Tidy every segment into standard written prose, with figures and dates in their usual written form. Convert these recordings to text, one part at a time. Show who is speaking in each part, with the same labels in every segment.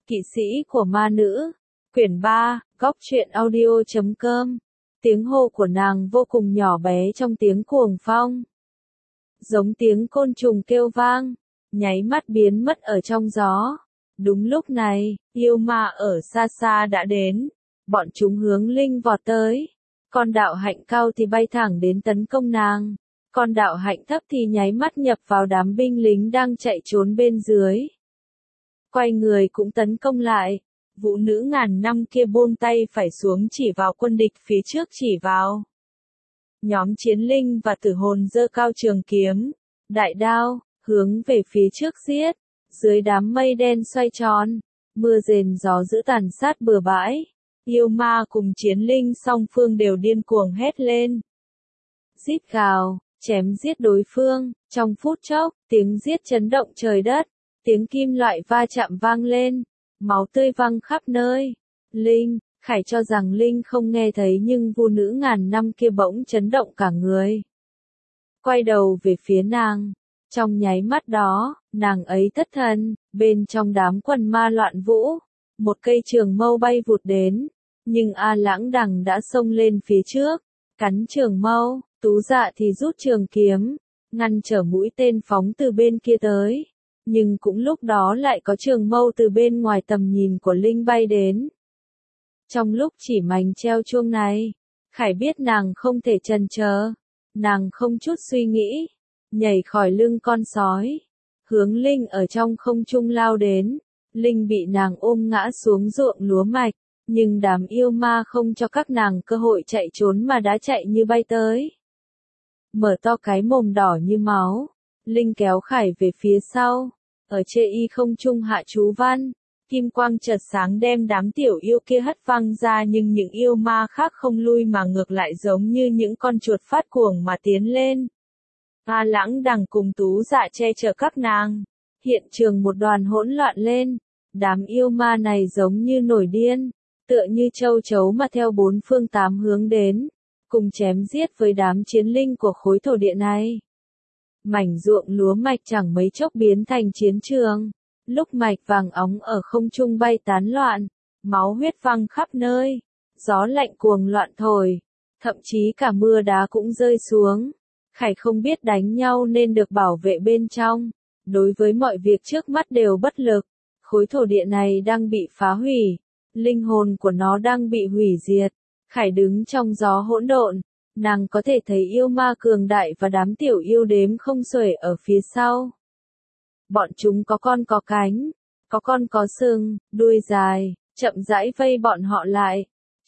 Speaker 1: Kỵ sĩ của ma nữ. Quyển 3, góc truyện audio.com. Tiếng hô của nàng vô cùng nhỏ bé trong tiếng cuồng phong. Giống tiếng côn trùng kêu vang, nháy mắt biến mất ở trong gió. Đúng lúc này, yêu ma ở xa xa đã đến. Bọn chúng hướng Linh vọt tới. Con đạo hạnh cao thì bay thẳng đến tấn công nàng. Con đạo hạnh thấp thì nháy mắt nhập vào đám binh lính đang chạy trốn bên dưới. Quay người cũng tấn công lại. Vũ nữ ngàn năm kia buông tay phải xuống chỉ vào quân địch phía trước chỉ vào. Nhóm chiến linh và tử hồn giơ cao trường kiếm, đại đao, hướng về phía trước giết. Dưới đám mây đen xoay tròn, mưa rền gió dữ tàn sát bừa bãi. Yêu ma cùng chiến linh song phương đều điên cuồng hét lên. Rít gào, chém giết đối phương, trong phút chốc, tiếng giết chấn động trời đất, tiếng kim loại va chạm vang lên, máu tươi văng khắp nơi. Linh, Khải cho rằng Linh không nghe thấy nhưng vũ nữ ngàn năm kia bỗng chấn động cả người. Quay đầu về phía nàng, trong nháy mắt đó, nàng ấy thất thần, bên trong đám quần ma loạn vũ, một cây trường mâu bay vụt đến, nhưng A Lãng Đằng đã xông lên phía trước, cắn trường mâu, Tú Dạ thì rút trường kiếm, ngăn trở mũi tên phóng từ bên kia tới. Nhưng cũng lúc đó lại có trường mâu từ bên ngoài tầm nhìn của Linh bay đến. Trong lúc chỉ mảnh treo chuông này, Khải biết nàng không thể chần chờ, nàng không chút suy nghĩ, nhảy khỏi lưng con sói, hướng Linh ở trong không trung lao đến. Linh bị nàng ôm ngã xuống ruộng lúa mạch, nhưng đám yêu ma không cho các nàng cơ hội chạy trốn mà đã chạy như bay tới. Mở to cái mồm đỏ như máu, Linh kéo Khải về phía sau. Ở chê y không trung hạ chú văn, kim quang chợt sáng đem đám tiểu yêu kia hất văng ra, nhưng những yêu ma khác không lui mà ngược lại giống như những con chuột phát cuồng mà tiến lên. A Lãng Đằng cùng Tú Dạ che chở các nàng. Hiện trường một đoàn hỗn loạn lên, đám yêu ma này giống như nổi điên, tựa như châu chấu mà theo bốn phương tám hướng đến, cùng chém giết với đám chiến linh của khối thổ địa này. Mảnh ruộng lúa mạch chẳng mấy chốc biến thành chiến trường, lúc mạch vàng óng ở không trung bay tán loạn, máu huyết văng khắp nơi, gió lạnh cuồng loạn thổi, thậm chí cả mưa đá cũng rơi xuống. Khải không biết đánh nhau nên được bảo vệ bên trong, đối với mọi việc trước mắt đều bất lực. Khối thổ địa này đang bị phá hủy, linh hồn của nó đang bị hủy diệt. Khải đứng trong gió hỗn độn. Nàng có thể thấy yêu ma cường đại và đám tiểu yêu đếm không xuể ở phía sau. Bọn chúng có con có cánh, có con có sừng, đuôi dài, chậm rãi vây bọn họ lại.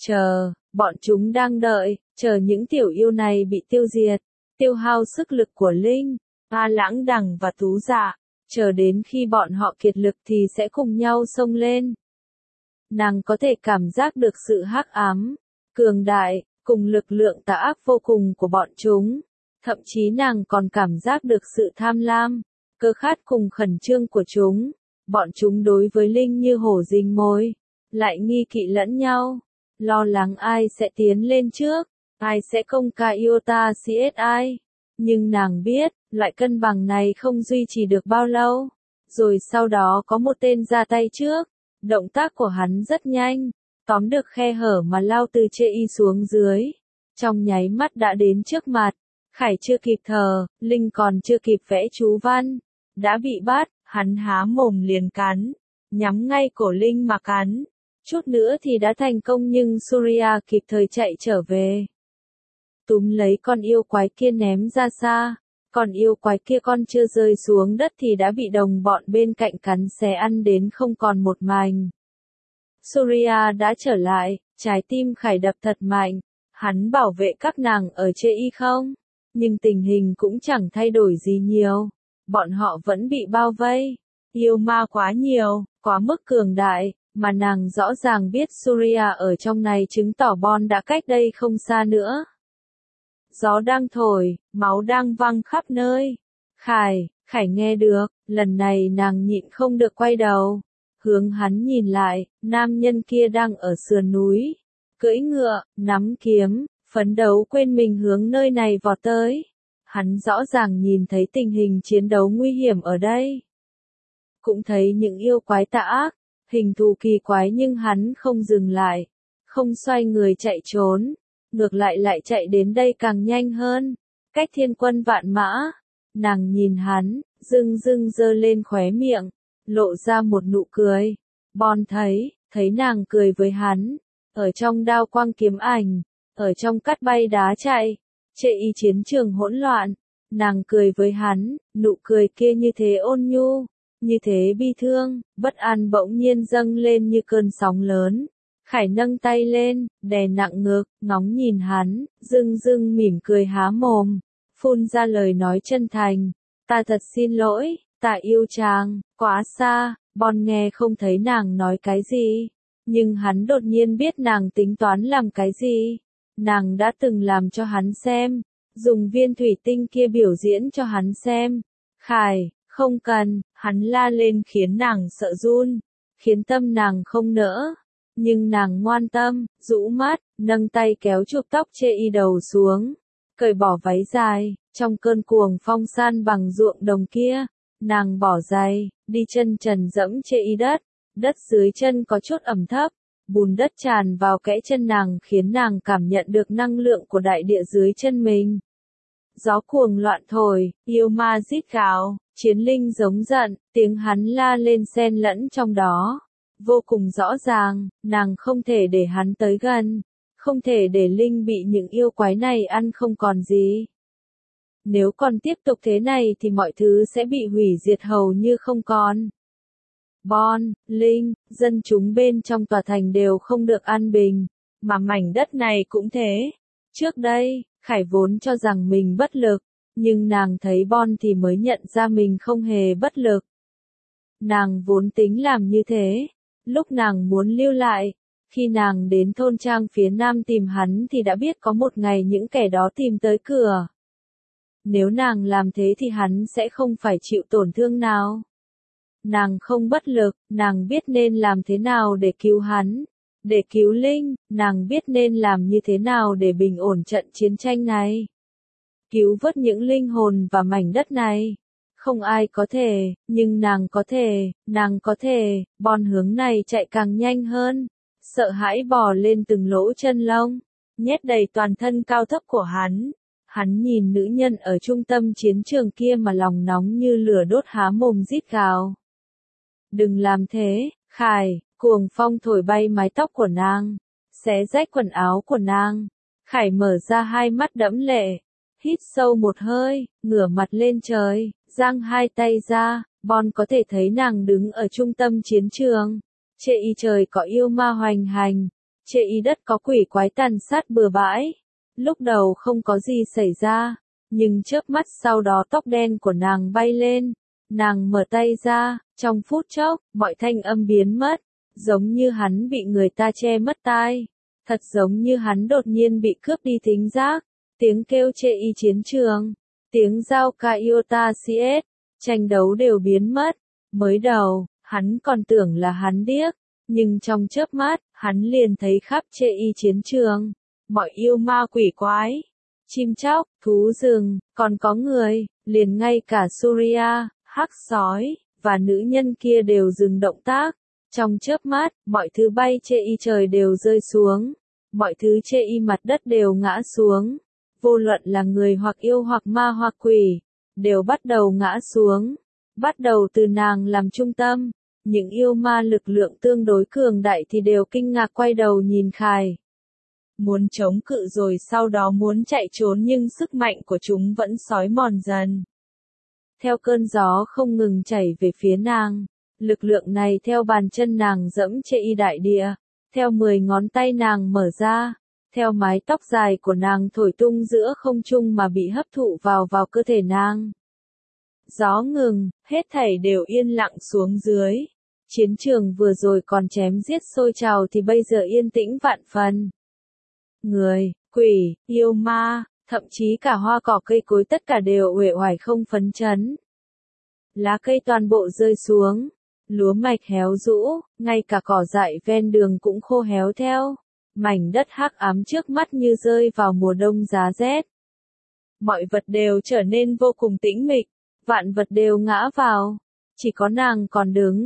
Speaker 1: Bọn chúng đang đợi, chờ những tiểu yêu này bị tiêu diệt, tiêu hao sức lực của Linh, A Lãng Đằng và Tú Dạ, chờ đến khi bọn họ kiệt lực thì sẽ cùng nhau xông lên. Nàng có thể cảm giác được sự hắc ám, cường đại, cùng lực lượng tà ác vô cùng của bọn chúng. Thậm chí nàng còn cảm giác được sự tham lam, cơ khát cùng khẩn trương của chúng. Bọn chúng đối với Linh như hổ rình mồi, lại nghi kỵ lẫn nhau, lo lắng ai sẽ tiến lên trước, ai sẽ công ca iota CSI. Nhưng nàng biết, loại cân bằng này không duy trì được bao lâu. Rồi sau đó có một tên ra tay trước, động tác của hắn rất nhanh. Tóm được khe hở mà lao từ chê y xuống dưới. Trong nháy mắt đã đến trước mặt. Khải chưa kịp thở, Linh còn chưa kịp vẽ chú văn. Đã bị bắt, hắn há mồm liền cắn. Nhắm ngay cổ Linh mà cắn. Chút nữa thì đã thành công nhưng Surya kịp thời chạy trở về. Túm lấy con yêu quái kia ném ra xa. Còn yêu quái kia con chưa rơi xuống đất thì đã bị đồng bọn bên cạnh cắn xé ăn đến không còn một mảnh. Surya đã trở lại, trái tim Khải đập thật mạnh. Hắn bảo vệ các nàng ở chê y không? Nhưng tình hình cũng chẳng thay đổi gì nhiều. Bọn họ vẫn bị bao vây. Yêu ma quá nhiều, quá mức cường đại, mà nàng rõ ràng biết Surya ở trong này chứng tỏ Bon đã cách đây không xa nữa. Gió đang thổi, máu đang văng khắp nơi. Khải nghe được, lần này nàng nhịn không được quay đầu. Hướng hắn nhìn lại, nam nhân kia đang ở sườn núi, cưỡi ngựa, nắm kiếm, phấn đấu quên mình hướng nơi này vọt tới. Hắn rõ ràng nhìn thấy tình hình chiến đấu nguy hiểm ở đây. Cũng thấy những yêu quái tà ác, Hình thù kỳ quái nhưng hắn không dừng lại, không xoay người chạy trốn, ngược lại chạy đến đây càng nhanh hơn, cách thiên quân vạn mã. Nàng nhìn hắn, dưng dưng giơ lên khóe miệng, lộ ra một nụ cười. Bon thấy nàng cười với hắn, ở trong đao quang kiếm ảnh, ở trong cắt bay đá chạy, chệ y chiến trường hỗn loạn, nàng cười với hắn, nụ cười kia như thế ôn nhu, như thế bi thương, bất an bỗng nhiên dâng lên như cơn sóng lớn. Khải nâng tay lên, đè nặng ngực, ngóng nhìn hắn, dưng dưng mỉm cười há mồm, phun ra lời nói chân thành, ta thật xin lỗi, ta yêu chàng, quá xa. Bon nghe không thấy nàng nói cái gì, nhưng hắn đột nhiên biết nàng tính toán làm cái gì. Nàng đã từng làm cho hắn xem, dùng viên thủy tinh kia biểu diễn cho hắn xem. Khải, không cần, hắn la lên khiến nàng sợ run, khiến tâm nàng không nỡ. Nhưng nàng ngoan tâm, rũ mắt, nâng tay kéo chụp tóc chê y đầu xuống, cởi bỏ váy dài, trong cơn cuồng phong san bằng ruộng đồng kia. Nàng bỏ giày, đi chân trần dẫm chê y đất dưới chân có chút ẩm thấp, bùn đất tràn vào kẽ chân nàng khiến nàng cảm nhận được năng lượng của đại địa dưới chân mình. Gió cuồng loạn thổi, yêu ma rít gào, chiến linh giống giận, tiếng hắn la lên xen lẫn trong đó. Vô cùng rõ ràng, nàng không thể để hắn tới gần, không thể để linh bị những yêu quái này ăn không còn gì. Nếu còn tiếp tục thế này thì mọi thứ sẽ bị hủy diệt hầu như không còn. Bon, Linh, dân chúng bên trong tòa thành đều không được an bình, mà mảnh đất này cũng thế. Trước đây, Khải vốn cho rằng mình bất lực, nhưng nàng thấy Bon thì mới nhận ra mình không hề bất lực. Nàng vốn tính làm như thế, lúc nàng muốn lưu lại, khi nàng đến thôn trang phía nam tìm hắn thì đã biết có một ngày những kẻ đó tìm tới cửa. Nếu nàng làm thế thì hắn sẽ không phải chịu tổn thương nào. Nàng không bất lực, nàng biết nên làm thế nào để cứu hắn, để cứu Linh, nàng biết nên làm như thế nào để bình ổn trận chiến tranh này. Cứu vớt những linh hồn và mảnh đất này. Không ai có thể, nhưng nàng có thể, Bon hướng này chạy càng nhanh hơn, sợ hãi bò lên từng lỗ chân lông, nhét đầy toàn thân cao thấp của hắn. Hắn nhìn nữ nhân ở trung tâm chiến trường kia mà lòng nóng như lửa đốt há mồm rít gào. Đừng làm thế, Khải, cuồng phong thổi bay mái tóc của nàng, xé rách quần áo của nàng. Khải mở ra hai mắt đẫm lệ, hít sâu một hơi, ngửa mặt lên trời, giang hai tay ra, Bon có thể thấy nàng đứng ở trung tâm chiến trường. Chê y trời có yêu ma hoành hành, chê y đất có quỷ quái tàn sát bừa bãi. Lúc đầu không có gì xảy ra, nhưng chớp mắt sau đó tóc đen của nàng bay lên, nàng mở tay ra, trong phút chốc, mọi thanh âm biến mất, giống như hắn bị người ta che mất tai, thật giống như hắn đột nhiên bị cướp đi thính giác, tiếng kêu chê y chiến trường, tiếng giao ca iota cs, tranh đấu đều biến mất, mới đầu, hắn còn tưởng là hắn điếc, nhưng trong chớp mắt, hắn liền thấy khắp chê y chiến trường. Mọi yêu ma quỷ quái, chim chóc, thú rừng, còn có người, liền ngay cả Surya, hắc sói, và nữ nhân kia đều dừng động tác. Trong chớp mắt, mọi thứ bay chê y trời đều rơi xuống, mọi thứ chê y mặt đất đều ngã xuống. Vô luận là người hoặc yêu hoặc ma hoặc quỷ, đều bắt đầu ngã xuống. Bắt đầu từ nàng làm trung tâm, những yêu ma lực lượng tương đối cường đại thì đều kinh ngạc quay đầu nhìn Khải. Muốn chống cự rồi sau đó muốn chạy trốn nhưng sức mạnh của chúng vẫn xói mòn dần. Theo cơn gió không ngừng chảy về phía nàng, lực lượng này theo bàn chân nàng dẫm chê y đại địa, theo 10 ngón tay nàng mở ra, theo mái tóc dài của nàng thổi tung giữa không trung mà bị hấp thụ vào cơ thể nàng. Gió ngừng, hết thảy đều yên lặng xuống dưới. Chiến trường vừa rồi còn chém giết sôi trào thì bây giờ yên tĩnh vạn phần. Người, quỷ, yêu ma, thậm chí cả hoa cỏ cây cối tất cả đều uể oải không phấn chấn. Lá cây toàn bộ rơi xuống, lúa mạch héo rũ, ngay cả cỏ dại ven đường cũng khô héo theo. Mảnh đất hắc ám trước mắt như rơi vào mùa đông giá rét. Mọi vật đều trở nên vô cùng tĩnh mịch, vạn vật đều ngã vào, chỉ có nàng còn đứng.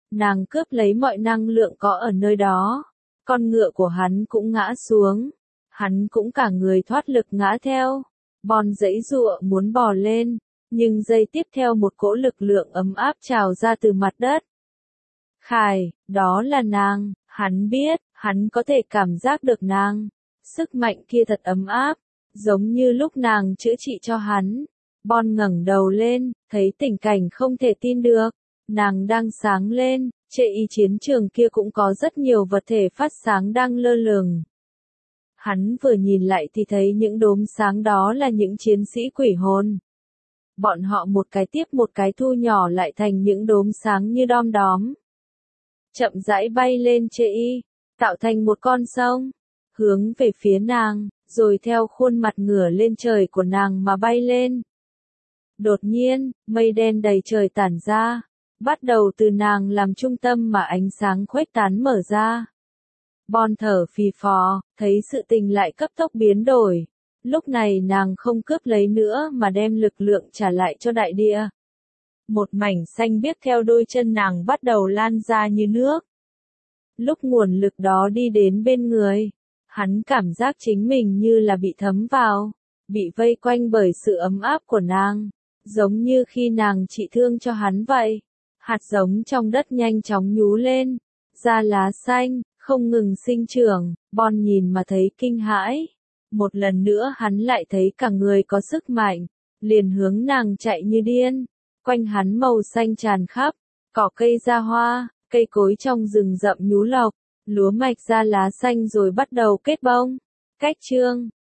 Speaker 1: nàng cướp lấy mọi năng lượng có ở nơi đó. Con ngựa của hắn cũng ngã xuống. Hắn cũng cả người thoát lực ngã theo. Bon giãy giụa muốn bò lên, nhưng giây tiếp theo một cỗ lực lượng ấm áp trào ra từ mặt đất. Khải, đó là nàng, hắn biết, hắn có thể cảm giác được nàng. Sức mạnh kia thật ấm áp, giống như lúc nàng chữa trị cho hắn. Bon ngẩng đầu lên, thấy tình cảnh không thể tin được. Nàng đang sáng lên, trên chiến trường kia cũng có rất nhiều vật thể phát sáng đang lơ lửng. Hắn vừa nhìn lại thì thấy những đốm sáng đó là những chiến sĩ quỷ hồn. Bọn họ một cái tiếp một cái thu nhỏ lại thành những đốm sáng như đom đóm. Chậm rãi bay lên trên tạo thành một con sông, hướng về phía nàng, rồi theo khuôn mặt ngửa lên trời của nàng mà bay lên. Đột nhiên, mây đen đầy trời tản ra, bắt đầu từ nàng làm trung tâm mà ánh sáng khuếch tán mở ra. Bon thở phì phò, thấy sự tình lại cấp tốc biến đổi. Lúc này nàng không cướp lấy nữa mà đem lực lượng trả lại cho đại địa. Một mảnh xanh biếc theo đôi chân nàng bắt đầu lan ra như nước. Lúc nguồn lực đó đi đến bên người, hắn cảm giác chính mình như là bị thấm vào, bị vây quanh bởi sự ấm áp của nàng, giống như khi nàng trị thương cho hắn vậy. Hạt giống trong đất nhanh chóng nhú lên, ra lá xanh, không ngừng sinh trưởng. Bon nhìn mà thấy kinh hãi. Một lần nữa hắn lại thấy cả người có sức mạnh, liền hướng nàng chạy như điên. Quanh hắn màu xanh tràn khắp, cỏ cây ra hoa, cây cối trong rừng rậm nhú lộc, lúa mạch ra lá xanh rồi bắt đầu kết bông. Cách chương